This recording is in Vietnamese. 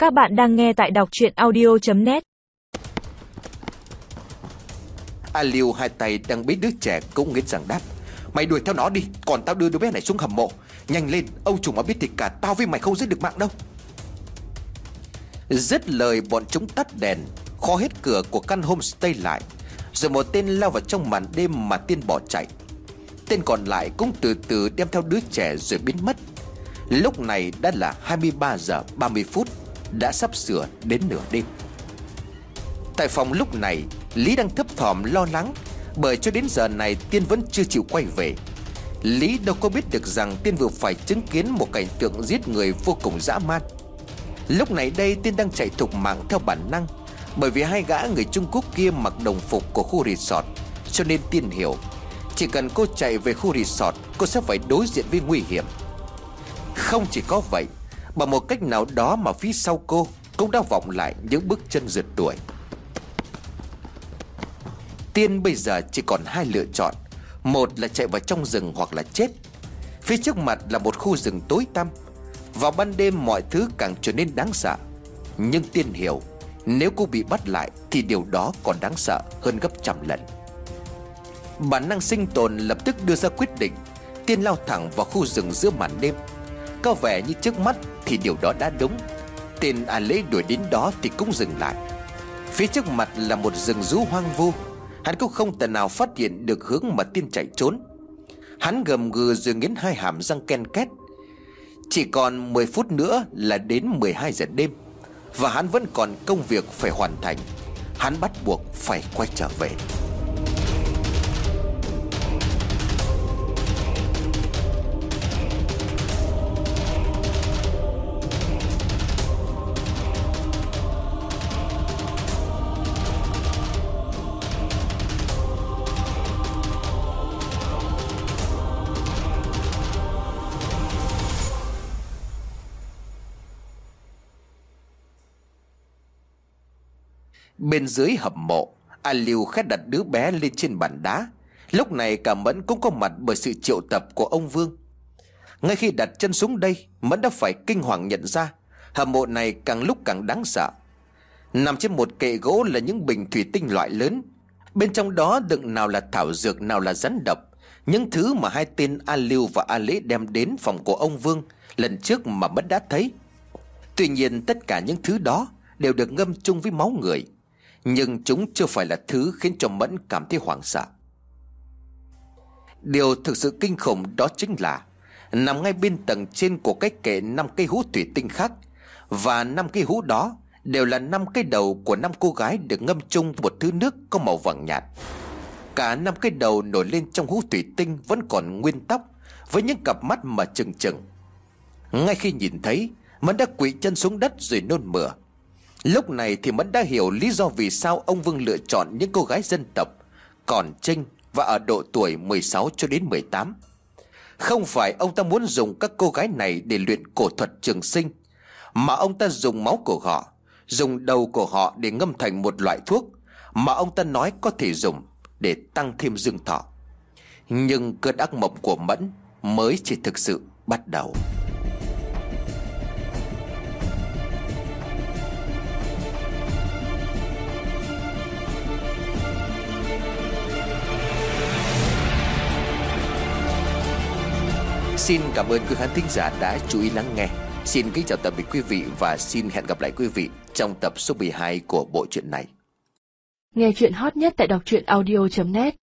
Các bạn đang nghe tại đọc truyện audio.net. A Liu hai tay đang bế đứa trẻ cũng nghiến răng đáp: Mày đuổi theo nó đi, còn tao đưa đứa bé này xuống hầm mộ. Nhanh lên, Âu Trùng mà biết thì cả tao với mày không giữ được mạng đâu. Dứt lời, bọn chúng tắt đèn, khóa hết cửa của căn homestay lại. Rồi một tên lao vào trong màn đêm mà Tiên bỏ chạy. Tên còn lại cũng từ từ đem theo đứa trẻ rồi biến mất. Lúc này đã là 23 giờ 30 phút, đã sắp sửa đến nửa đêm. Tại phòng lúc này, Lý đang thấp thỏm lo lắng, bởi cho đến giờ này Tiên vẫn chưa chịu quay về. Lý đâu có biết được rằng Tiên vừa phải chứng kiến một cảnh tượng giết người vô cùng dã man. Lúc này đây Tiên đang chạy thục mạng theo bản năng, bởi vì hai gã người Trung Quốc kia mặc đồng phục của khu resort. Cho nên Tiên hiểu, chỉ cần cô chạy về khu resort, cô sẽ phải đối diện với nguy hiểm. Không chỉ có vậy, bằng một cách nào đó mà phía sau cô cũng đã vọng lại những bước chân rượt đuổi. Tiên bây giờ chỉ còn hai lựa chọn. Một là chạy vào trong rừng hoặc là chết. Phía trước mặt là một khu rừng tối tăm. Vào ban đêm mọi thứ càng trở nên đáng sợ. Nhưng Tiên hiểu, nếu cô bị bắt lại thì điều đó còn đáng sợ hơn gấp trăm lần. Bản năng sinh tồn lập tức đưa ra quyết định. Tiên lao thẳng vào khu rừng giữa màn đêm. Có vẻ như trước mắt thì điều đó đã đúng. Tên A Lễ đuổi đến đó thì cũng dừng lại. Phía trước mặt là một rừng rú hoang vu. Hắn cũng không thể nào phát hiện được hướng mà Tiên chạy trốn. Hắn gầm gừ rồi nghiến hai hàm răng ken két. Chỉ còn 10 phút nữa là đến 12 giờ đêm, và hắn vẫn còn công việc phải hoàn thành. Hắn bắt buộc phải quay trở về. Bên dưới hầm mộ, A Liu khẽ đặt đứa bé lên trên bàn đá. Lúc này cả Mẫn cũng có mặt bởi sự triệu tập của ông Vương. Ngay khi đặt chân xuống đây, Mẫn đã phải kinh hoàng nhận ra hầm mộ này càng lúc càng đáng sợ. Nằm trên một kệ gỗ là những bình thủy tinh loại lớn. Bên trong đó đựng nào là thảo dược, nào là rắn độc, những thứ mà hai tên A Liu và A Lễ đem đến phòng của ông Vương lần trước mà Mẫn đã thấy. Tuy nhiên tất cả những thứ đó đều được ngâm chung với máu người, nhưng chúng chưa phải là thứ khiến cho Mẫn cảm thấy hoảng sợ. Điều thực sự kinh khủng đó chính là nằm ngay bên tầng trên của cái kệ 5 cây hũ thủy tinh khác. Và 5 cây hũ đó đều là 5 cái đầu của 5 cô gái được ngâm chung một thứ nước có màu vàng nhạt. Cả 5 cái đầu nổi lên trong hũ thủy tinh vẫn còn nguyên tóc, với những cặp mắt mà trừng trừng. Ngay khi nhìn thấy, Mẫn đã quỵ chân xuống đất rồi nôn mửa. Lúc này thì Mẫn đã hiểu lý do vì sao ông Vương lựa chọn những cô gái dân tộc còn trinh và ở độ tuổi 16 cho đến 18. Không phải ông ta muốn dùng các cô gái này để luyện cổ thuật trường sinh, mà ông ta dùng máu của họ, dùng đầu của họ để ngâm thành một loại thuốc mà ông ta nói có thể dùng để tăng thêm dương thọ. Nhưng cơn ác mộng của Mẫn mới chỉ thực sự bắt đầu. Xin cảm ơn quý khán thính giả đã chú ý lắng nghe. Xin kính chào tạm biệt quý vị và xin hẹn gặp lại quý vị trong tập số 12 của bộ truyện này. Nghe truyện hot nhất tại đọc truyện audio.net.